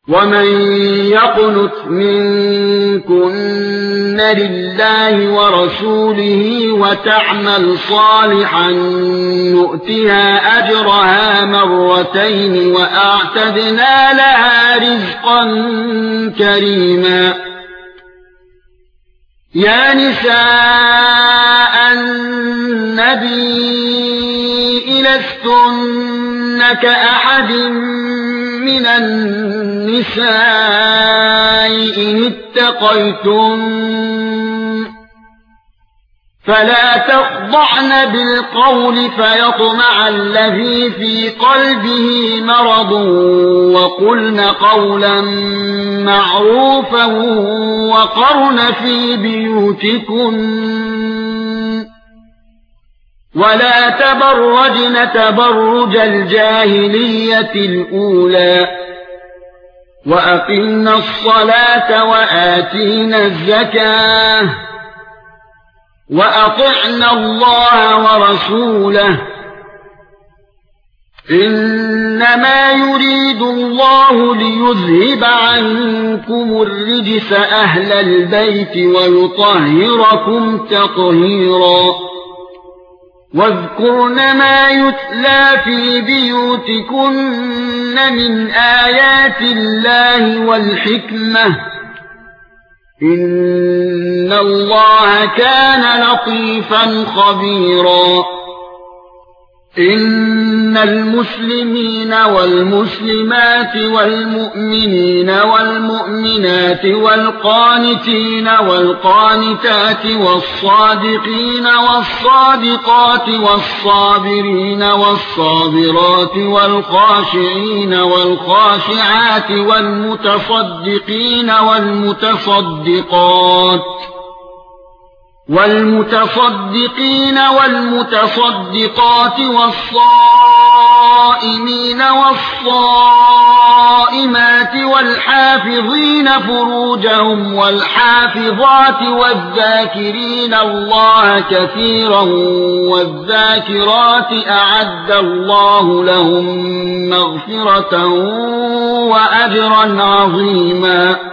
ومن يقنت منكن لله ورسوله وتعمل صالحا نؤتها أجرها مرتين وأعتدنا لها رزقا كريما. يا نساء النبي لستن كأحد من النساء إن اتقيتم فلا تخضعن بالقول فيطمع الذي في قلبه مرض وقلن قولا معروفا وقرن في بيوتكن ولا تبرجن تبرج الجاهلية الأولى وأقمنا الصلاة وآتينا الزكاة وأطعنا الله ورسوله إنما يريد الله ليذهب عنكم الرجس أهل البيت ويطهركم تطهيرا. واذكرن ما يتلى في بيوتكن من آيات الله والحكمة إن الله كان لطيفا خبيرا. إن المسلمين والمسلمات والمؤمنين والمؤمنات والقانتين والقانتات والصادقين والصادقات والصابرين والصابرات والخاشعين والخاشعات والمتصدقين والمتصدقات والصائمين والصائمات والحافظين فروجهم والحافظات والذاكرين الله كثيرا والذاكرات أعد الله لهم مغفرة وأجرا عظيما.